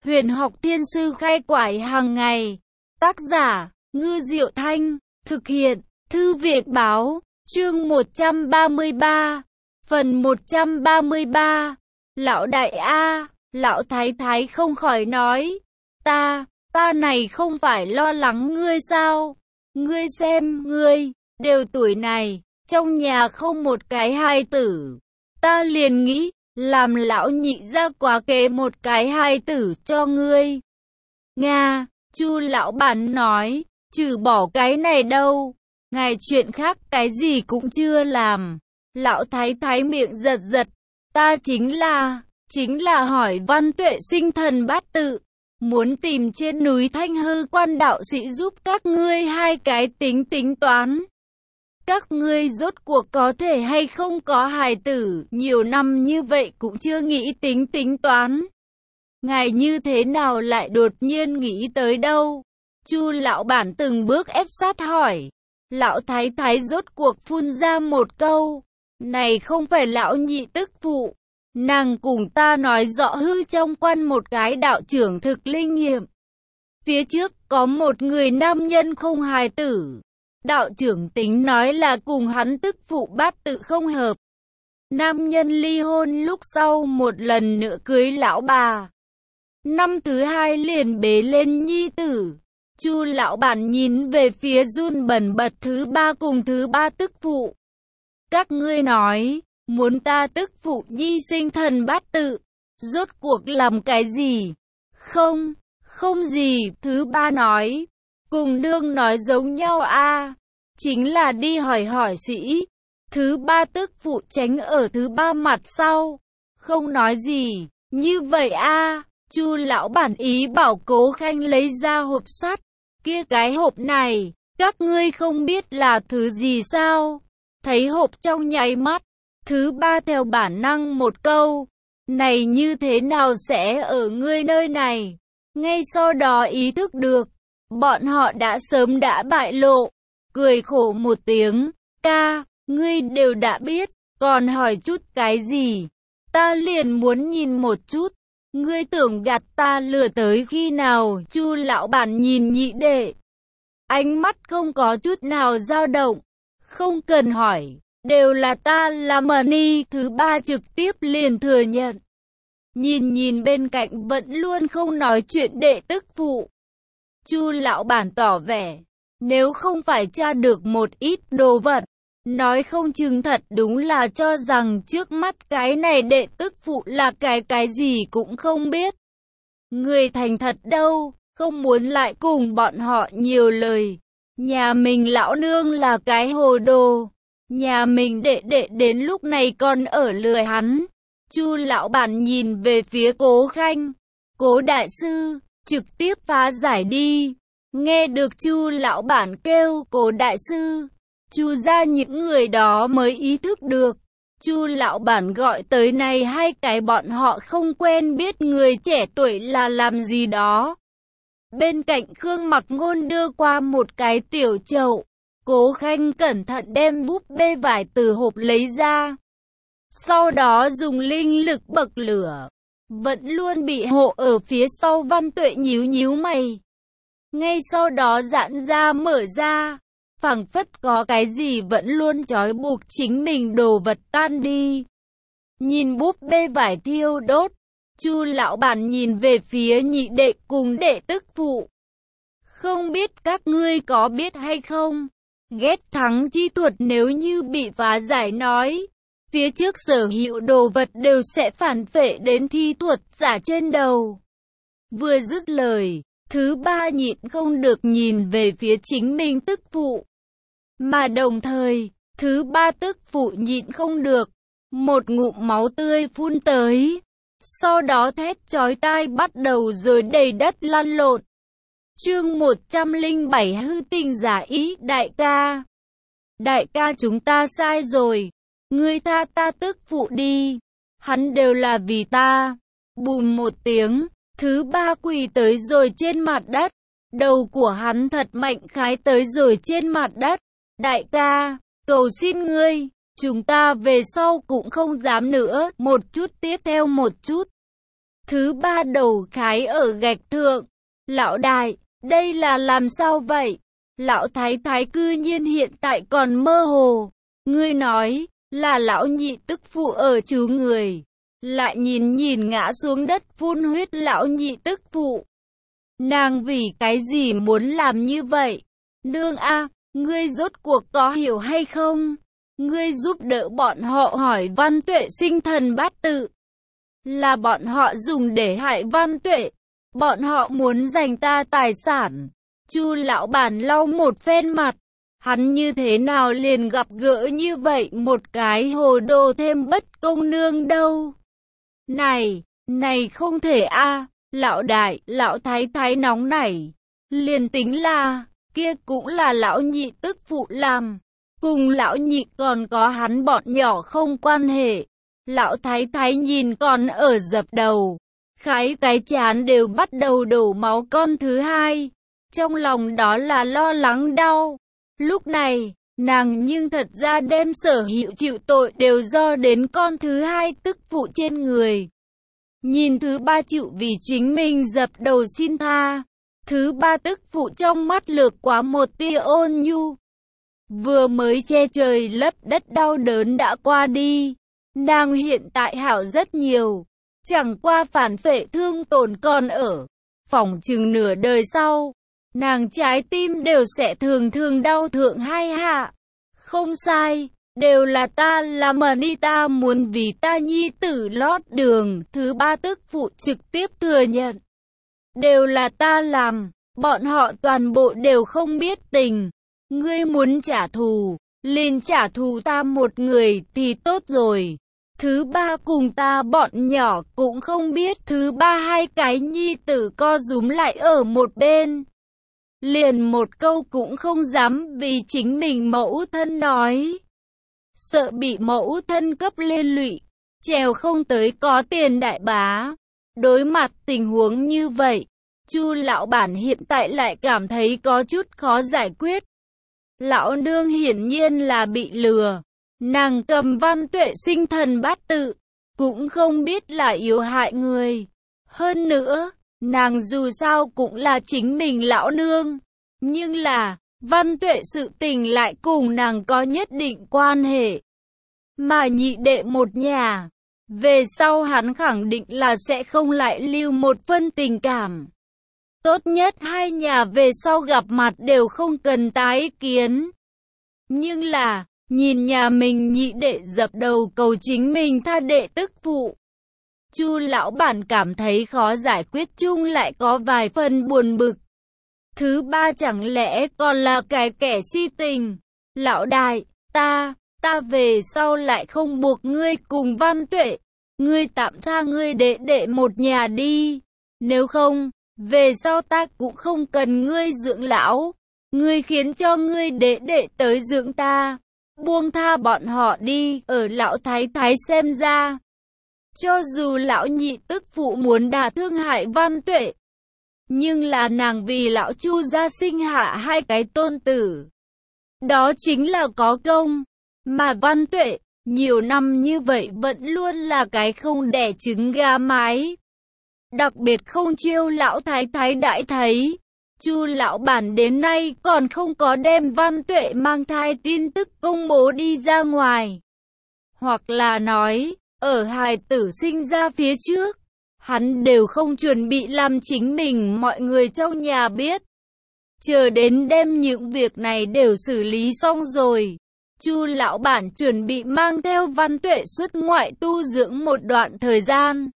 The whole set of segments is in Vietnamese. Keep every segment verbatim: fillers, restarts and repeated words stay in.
Huyền học thiên sư khai quải hàng ngày. Tác giả, Ngư Diệu Thanh. Thực hiện, Thư viện Báo. Chương một trăm ba mươi ba. Phần một trăm ba mươi ba. Lão đại A, lão thái thái không khỏi nói. Ta, ta này không phải lo lắng ngươi sao? Ngươi xem, ngươi, đều tuổi này, trong nhà không một cái hài tử. Ta liền nghĩ, làm lão nhị ra quá kế một cái hài tử cho ngươi. Nga, Chu lão bản nói, trừ bỏ cái này đâu, ngài chuyện khác cái gì cũng chưa làm. Lão thái thái miệng giật giật, ta chính là, chính là hỏi Văn Tuệ sinh thần bát tự, muốn tìm trên núi Thanh Hư quan đạo sĩ giúp các ngươi hai cái tính tính toán. Các ngươi rốt cuộc có thể hay không có hài tử, nhiều năm như vậy cũng chưa nghĩ tính tính toán. Ngài như thế nào lại đột nhiên nghĩ tới đâu? Chu lão bản từng bước ép sát hỏi. Lão thái thái rốt cuộc phun ra một câu. Này không phải lão nhị tức phụ. Nàng cùng ta nói rõ hư trong quan một cái đạo trưởng thực linh nghiệm. Phía trước có một người nam nhân không hài tử. Đạo trưởng tính nói là cùng hắn tức phụ bát tự không hợp. Nam nhân ly hôn lúc sau một lần nữa cưới lão bà. Năm thứ hai liền bế lên nhi tử. Chu lão bản nhìn về phía run bẩn bật thứ ba cùng thứ ba tức phụ. Các ngươi nói, muốn ta tức phụ nhi sinh thần bát tự, rốt cuộc làm cái gì? Không, không gì, thứ ba nói. Cùng nương nói giống nhau a, chính là đi hỏi hỏi sĩ. Thứ ba tức phụ tránh ở thứ ba mặt sau, không nói gì. Như vậy a, Chu lão bản ý bảo Cố Khanh lấy ra hộp sắt. Kia cái hộp này, các ngươi không biết là thứ gì sao? Thấy hộp trong nháy mắt, thứ ba theo bản năng một câu, này như thế nào sẽ ở ngươi nơi này? Ngay sau đó ý thức được, bọn họ đã sớm đã bại lộ, cười khổ một tiếng, ca, ngươi đều đã biết, còn hỏi chút cái gì? Ta liền muốn nhìn một chút, ngươi tưởng gạt ta lừa tới khi nào? Chu lão bản nhìn nhị đệ, ánh mắt không có chút nào dao động, không cần hỏi, đều là ta làm ni. Thứ ba trực tiếp liền thừa nhận. Nhìn nhìn bên cạnh vẫn luôn không nói chuyện đệ tức phụ, Chu lão bản tỏ vẻ, nếu không phải tra được một ít đồ vật, nói không chừng thật đúng là cho rằng trước mắt cái này đệ tức phụ là cái cái gì cũng không biết. Người thành thật đâu, không muốn lại cùng bọn họ nhiều lời. Nhà mình lão nương là cái hồ đồ, nhà mình đệ đệ đến lúc này còn ở lừa hắn. Chu lão bản nhìn về phía Cố Khanh, Cố đại sư, trực tiếp phá giải đi. Nghe được Chu lão bản kêu Cố đại sư, Chu ra những người đó mới ý thức được. Chu lão bản gọi tới này hai cái bọn họ không quen biết người trẻ tuổi là làm gì đó. Bên cạnh Khương Mặc Ngôn đưa qua một cái tiểu chậu. Cố Khanh cẩn thận đem búp bê vải từ hộp lấy ra. Sau đó dùng linh lực bậc lửa. Vẫn luôn bị hộ ở phía sau Văn Tuệ nhíu nhíu mày. Ngay sau đó giãn ra mở ra. Phảng phất có cái gì vẫn luôn trói buộc chính mình đồ vật tan đi. Nhìn búp bê vải thiêu đốt, Chu lão bản nhìn về phía nhị đệ cùng đệ tức phụ. Không biết các ngươi có biết hay không? Ghét thắng chi thuật nếu như bị phá giải nói, phía trước sở hữu đồ vật đều sẽ phản phệ đến thi thuật giả trên đầu. Vừa dứt lời, thứ ba nhịn không được nhìn về phía chính mình tức phụ. Mà đồng thời, thứ ba tức phụ nhịn không được, một ngụm máu tươi phun tới. Sau đó thét chói tai bắt đầu rồi đầy đất lăn lộn. Chương một trăm lẻ bảy hư tình giả ý. Đại ca, đại ca chúng ta sai rồi, ngươi tha ta tức phụ đi, hắn đều là vì ta. Bùm một tiếng, thứ ba quỳ tới rồi trên mặt đất, đầu của hắn thật mạnh khái tới rồi trên mặt đất. Đại ca, cầu xin ngươi, chúng ta về sau cũng không dám nữa. Một chút tiếp theo một chút. Thứ ba đầu khái ở gạch thượng. Lão đại, đây là làm sao vậy? Lão thái thái cư nhiên hiện tại còn mơ hồ. Ngươi nói, là lão nhị tức phụ ở chú người. Lại nhìn nhìn ngã xuống đất phun huyết lão nhị tức phụ. Nàng vì cái gì muốn làm như vậy? Nương a, ngươi rốt cuộc có hiểu hay không? Ngươi giúp đỡ bọn họ hỏi Văn Tuệ sinh thần bát tự. Là bọn họ dùng để hại Văn Tuệ. Bọn họ muốn giành ta tài sản. Chu lão bản lau một phen mặt. Hắn như thế nào liền gặp gỡ như vậy một cái hồ đồ thêm bất công nương đâu. Này, này không thể a, lão đại, lão thái thái nóng nảy. Liền tính là, kia cũng là lão nhị tức phụ làm. Cùng lão nhị còn có hắn bọn nhỏ không quan hệ. Lão thái thái nhìn còn ở dập đầu. Khái cái chán đều bắt đầu đổ máu con thứ hai. Trong lòng đó là lo lắng đau. Lúc này, nàng nhưng thật ra đem sở hữu chịu tội đều do đến con thứ hai tức phụ trên người. Nhìn thứ ba chịu vì chính mình dập đầu xin tha. Thứ ba tức phụ trong mắt lược quá một tia ôn nhu. Vừa mới che trời lấp đất đau đớn đã qua đi. Nàng hiện tại hảo rất nhiều. Chẳng qua phản phệ thương tổn còn ở. Phỏng chừng nửa đời sau. Nàng trái tim đều sẽ thường thường đau thượng hai hạ. Không sai, đều là ta làm mà đi, ta muốn vì ta nhi tử lót đường. Thứ ba tức phụ trực tiếp thừa nhận. Đều là ta làm, bọn họ toàn bộ đều không biết tình. Ngươi muốn trả thù, liền trả thù ta một người thì tốt rồi. Thứ ba cùng ta bọn nhỏ cũng không biết. Thứ ba hai cái nhi tử co rúm lại ở một bên. Liền một câu cũng không dám vì chính mình mẫu thân nói. Sợ bị mẫu thân cấp liên lụy, trèo không tới có tiền đại bá. Đối mặt tình huống như vậy, Chu lão bản hiện tại lại cảm thấy có chút khó giải quyết. Lão nương hiển nhiên là bị lừa. Nàng cầm Văn Tuệ sinh thần bát tự, cũng không biết là yếu hại người. Hơn nữa, nàng dù sao cũng là chính mình lão nương. Nhưng là, Văn Tuệ sự tình lại cùng nàng có nhất định quan hệ. Mà nhị đệ một nhà, về sau hắn khẳng định là sẽ không lại lưu một phân tình cảm. Tốt nhất hai nhà về sau gặp mặt đều không cần tái kiến. Nhưng là, nhìn nhà mình nhị đệ dập đầu cầu chính mình tha đệ tức phụ. Chu lão bản cảm thấy khó giải quyết, chung lại có vài phần buồn bực. Thứ ba chẳng lẽ còn là cái kẻ si tình. Lão đại, ta, ta về sau lại không buộc ngươi cùng Văn Tuệ. Ngươi tạm tha ngươi đệ đệ một nhà đi. Nếu không, về sau ta cũng không cần ngươi dưỡng lão. Ngươi khiến cho ngươi đệ đệ tới dưỡng ta. Buông tha bọn họ đi. Ở lão thái thái xem ra, cho dù lão nhị tức phụ muốn đả thương hại Văn Tuệ, nhưng là nàng vì lão Chu gia sinh hạ hai cái tôn tử. Đó chính là có công. Mà Văn Tuệ, nhiều năm như vậy vẫn luôn là cái không đẻ trứng gà mái. Đặc biệt không chiêu lão thái thái đãi thấy. Chu lão bản đến nay còn không có đem Văn Tuệ mang thai tin tức công bố đi ra ngoài. Hoặc là nói, ở hài tử sinh ra phía trước, hắn đều không chuẩn bị làm chính mình mọi người trong nhà biết. Chờ đến đem những việc này đều xử lý xong rồi, Chu lão bản chuẩn bị mang theo Văn Tuệ xuất ngoại tu dưỡng một đoạn thời gian.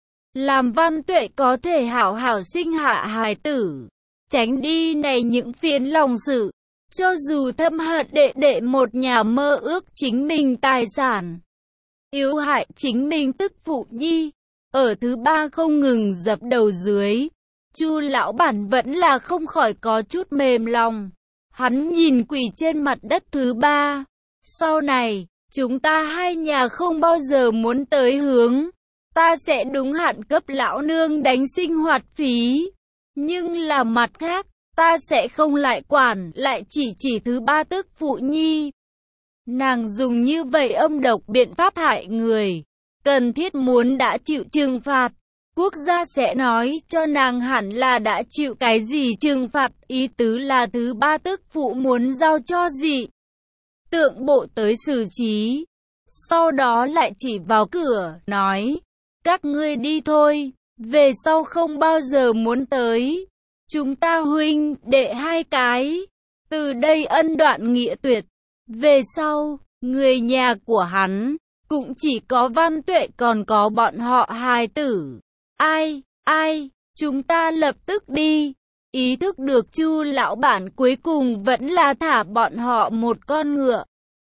Làm Văn Tuệ có thể hảo hảo sinh hạ hài tử, tránh đi này những phiền lòng sự. Cho dù thâm hận đệ đệ một nhà mơ ước chính mình tài sản, yếu hại chính mình tức phụ nhi. Ở thứ ba không ngừng dập đầu dưới, Chu lão bản vẫn là không khỏi có chút mềm lòng. Hắn nhìn quỳ trên mặt đất thứ ba. Sau này, chúng ta hai nhà không bao giờ muốn tới hướng. Ta sẽ đúng hạn cấp lão nương đánh sinh hoạt phí. Nhưng là mặt khác, ta sẽ không lại quản, lại chỉ chỉ thứ ba tức phụ nhi. Nàng dùng như vậy âm độc biện pháp hại người, cần thiết muốn đã chịu trừng phạt. quốc gia sẽ nói cho nàng hẳn là đã chịu cái gì trừng phạt, ý tứ là thứ ba tức phụ muốn giao cho dị tượng bộ tới xử trí. Sau đó lại chỉ vào cửa, nói, các ngươi đi thôi, về sau không bao giờ muốn tới. Chúng ta huynh đệ hai cái, từ đây ân đoạn nghĩa tuyệt. Về sau, người nhà của hắn, cũng chỉ có Văn Tuệ còn có bọn họ hài tử. Ai, ai, chúng ta lập tức đi. Ý thức được Chu lão bản cuối cùng vẫn là thả bọn họ một con ngựa.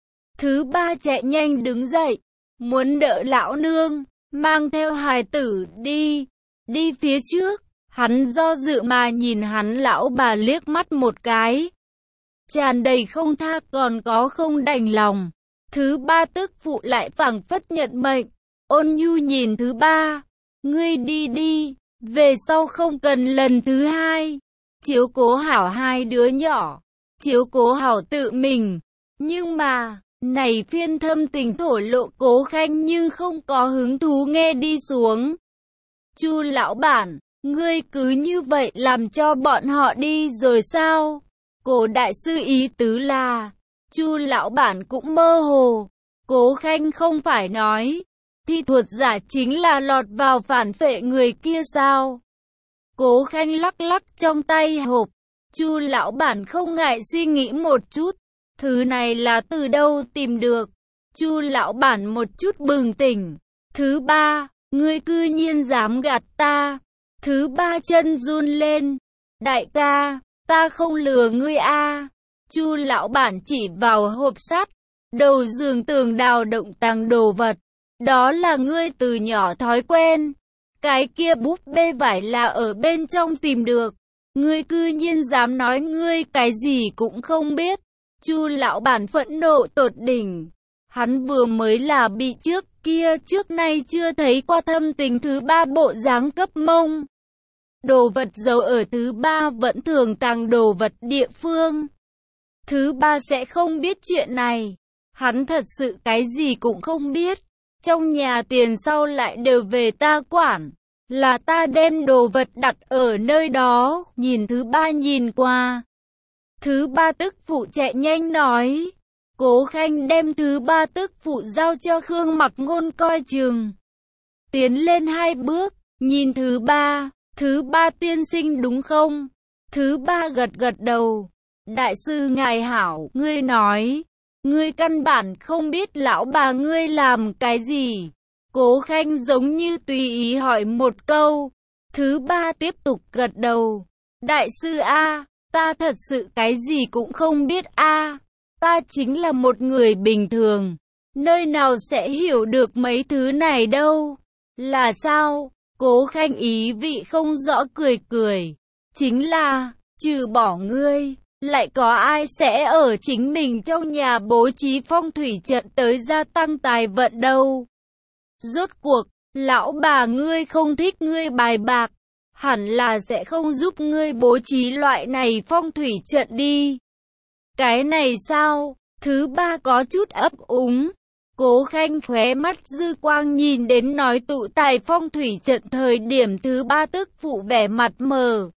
Thứ ba chạy nhanh đứng dậy, muốn đỡ lão nương, mang theo hài tử đi, đi phía trước. Hắn do dự mà nhìn hắn lão bà liếc mắt một cái, tràn đầy không tha còn có không đành lòng. Thứ ba tức phụ lại phảng phất nhận mệnh, ôn nhu nhìn thứ ba, ngươi đi đi, về sau không cần lần thứ hai, chiếu cố hảo hai đứa nhỏ, chiếu cố hảo tự mình. Nhưng mà, này phiên thâm tình thổ lộ Cố Khanh nhưng không có hứng thú nghe đi xuống. Chu lão bản, ngươi cứ như vậy làm cho bọn họ đi rồi sao? Cố đại sư ý tứ là, Chu lão bản cũng mơ hồ. Cố Khanh không phải nói, thi thuật giả chính là lọt vào phản phệ người kia sao? Cố Khanh lắc lắc trong tay hộp. Chu lão bản không ngại suy nghĩ một chút, thứ này là từ đâu tìm được? Chu lão bản một chút bừng tỉnh. Thứ ba, ngươi cư nhiên dám gạt ta. Thứ ba chân run lên. Đại ca, ta không lừa ngươi a. Chu lão bản chỉ vào hộp sắt, đầu giường tường đào động tàng đồ vật. Đó là ngươi từ nhỏ thói quen. Cái kia búp bê vải là ở bên trong tìm được. Ngươi cư nhiên dám nói ngươi cái gì cũng không biết. Chu lão bản phẫn nộ tột đỉnh. Hắn vừa mới là bị trước kia trước nay chưa thấy qua thâm tình thứ ba bộ dáng cấp mông. Đồ vật giấu ở thứ ba vẫn thường tàng đồ vật địa phương. Thứ ba sẽ không biết chuyện này. Hắn thật sự cái gì cũng không biết. Trong nhà tiền sau lại đều về ta quản. Là ta đem đồ vật đặt ở nơi đó. Nhìn thứ ba nhìn qua. Thứ ba tức phụ chạy nhanh nói. Cố Khanh đem thứ ba tức phụ giao cho Khương Mặc Ngôn coi chừng. Tiến lên hai bước, nhìn thứ ba. Thứ ba tiên sinh đúng không? Thứ ba gật gật đầu. Đại sư ngài hảo, ngươi nói. Ngươi căn bản không biết lão bà ngươi làm cái gì. Cố Khanh giống như tùy ý hỏi một câu. Thứ ba tiếp tục gật đầu. Đại sư A, ta thật sự cái gì cũng không biết A. Ta chính là một người bình thường. Nơi nào sẽ hiểu được mấy thứ này đâu. Là sao? Cố Khanh ý vị không rõ cười cười. Chính là, trừ bỏ ngươi, lại có ai sẽ ở chính mình trong nhà bố trí phong thủy trận tới gia tăng tài vận đâu. Rốt cuộc, lão bà ngươi không thích ngươi bài bạc, hẳn là sẽ không giúp ngươi bố trí loại này phong thủy trận đi. Cái này sao? Thứ ba có chút ấp úng. Cố Khanh khóe mắt dư quang nhìn đến nói tụ tài phong thủy trận thời điểm thứ ba tức phụ vẻ mặt mờ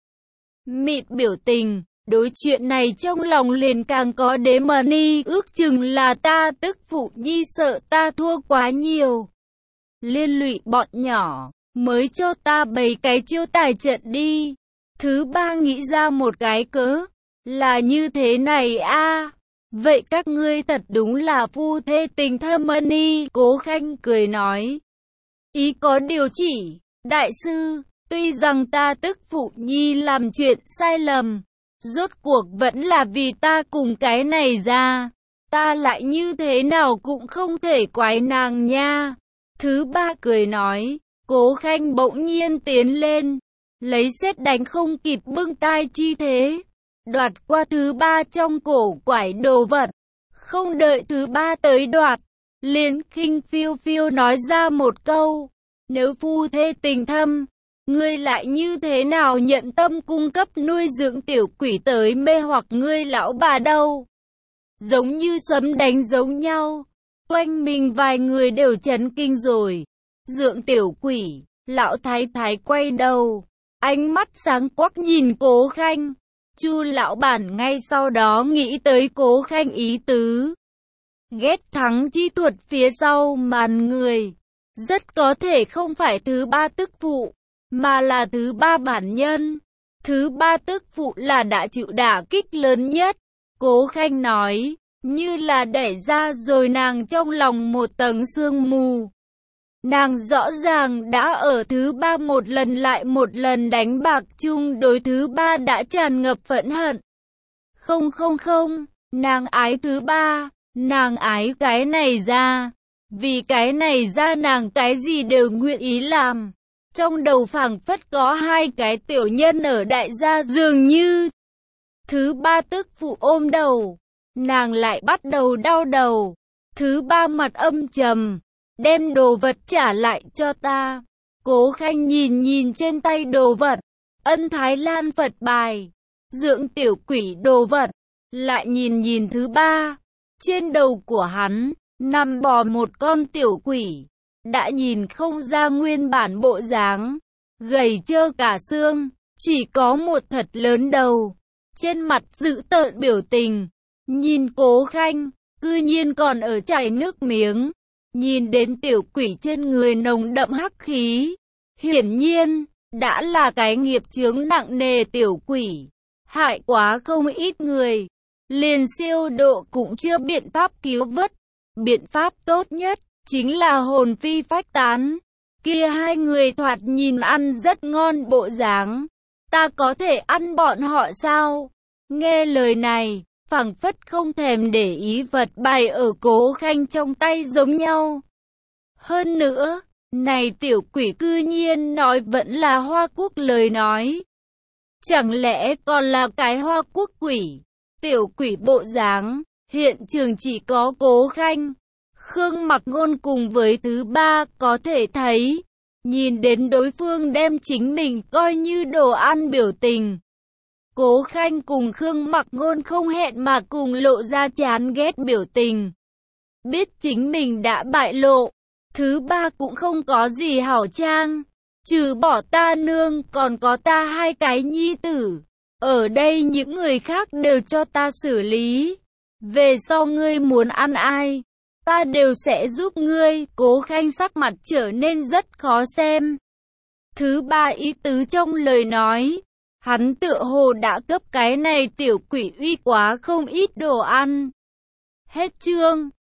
mịt biểu tình. Đối chuyện này trong lòng liền càng có đế mờ ni, ước chừng là ta tức phụ nhi sợ ta thua quá nhiều. Liên lụy bọn nhỏ, mới cho ta bày cái chiêu tài trận đi. Thứ ba nghĩ ra một cái cớ, là như thế này a. Vậy các ngươi thật đúng là phu thê tình thâm ni. Cố Khanh cười nói. Ý có điều chỉ, đại sư, tuy rằng ta tức phụ nhi làm chuyện sai lầm, rốt cuộc vẫn là vì ta cùng cái này ra. Ta lại như thế nào cũng không thể quái nàng nha. Thứ ba cười nói. Cố Khanh bỗng nhiên tiến lên, lấy sét đánh không kịp bưng tai chi thế, đoạt qua thứ ba trong cổ quải đồ vật. Không đợi thứ ba tới đoạt, liền khinh phiêu phiêu nói ra một câu. Nếu phu thê tình thâm, ngươi lại như thế nào nhận tâm cung cấp nuôi dưỡng tiểu quỷ tới mê hoặc ngươi lão bà đâu? Giống như sấm đánh giống nhau. Quanh mình vài người đều chấn kinh rồi. Dưỡng tiểu quỷ, Lão thái thái quay đầu, ánh mắt sáng quắc nhìn Cố Khanh. Chu lão bản ngay sau đó nghĩ tới Cố Khanh ý tứ. Ghét thắng chi thuật phía sau màn người. Rất có thể không phải thứ ba tức phụ, mà là thứ ba bản nhân. Thứ ba tức phụ là đã chịu đả kích lớn nhất. Cố Khanh nói, như là đẩy ra rồi nàng trong lòng một tầng sương mù. Nàng rõ ràng đã ở thứ ba một lần lại một lần đánh bạc chung đối thứ ba đã tràn ngập phẫn hận. Không không không, nàng ái thứ ba, nàng ái cái này ra. Vì cái này ra nàng cái gì đều nguyện ý làm. Trong đầu phảng phất có hai cái tiểu nhân ở đại gia dường như. Thứ ba tức phụ ôm đầu, nàng lại bắt đầu đau đầu. Thứ ba mặt âm trầm, đem đồ vật trả lại cho ta. Cố Khanh nhìn nhìn trên tay đồ vật, Ân Thái Lan Phật bài, dưỡng tiểu quỷ đồ vật, lại nhìn nhìn thứ ba. Trên đầu của hắn, nằm bò một con tiểu quỷ, đã nhìn không ra nguyên bản bộ dáng, gầy trơ cả xương, chỉ có một thật lớn đầu. Trên mặt dữ tợn biểu tình, nhìn Cố Khanh, cư nhiên còn ở chảy nước miếng. Nhìn đến tiểu quỷ trên người nồng đậm hắc khí, hiển nhiên, đã là cái nghiệp chướng nặng nề tiểu quỷ, hại quá không ít người. Liền siêu độ cũng chưa biện pháp cứu vớt. Biện pháp tốt nhất, chính là hồn phi phách tán. Kia hai người thoạt nhìn ăn rất ngon bộ dáng. Ta có thể ăn bọn họ sao? Nghe lời này, phảng phất không thèm để ý vật bài ở Cố Khanh trong tay giống nhau. Hơn nữa, này tiểu quỷ cư nhiên nói vẫn là Hoa Quốc lời nói. Chẳng lẽ còn là cái Hoa Quốc quỷ? Tiểu quỷ bộ dáng, hiện trường chỉ có Cố Khanh, Khương Mặc Ngôn cùng với thứ ba có thể thấy. Nhìn đến đối phương đem chính mình coi như đồ ăn biểu tình. Cố Khanh cùng Khương Mặc Ngôn không hẹn mà cùng lộ ra chán ghét biểu tình. Biết chính mình đã bại lộ. Thứ ba cũng không có gì hảo trang. Trừ bỏ ta nương còn có ta hai cái nhi tử. Ở đây những người khác đều cho ta xử lý. Về sau ngươi muốn ăn ai, ta đều sẽ giúp ngươi. Cố Khanh sắc mặt trở nên rất khó xem. Thứ ba ý tứ trong lời nói, hắn tựa hồ đã cấp cái này tiểu quỷ uy quá không ít đồ ăn. Hết chương.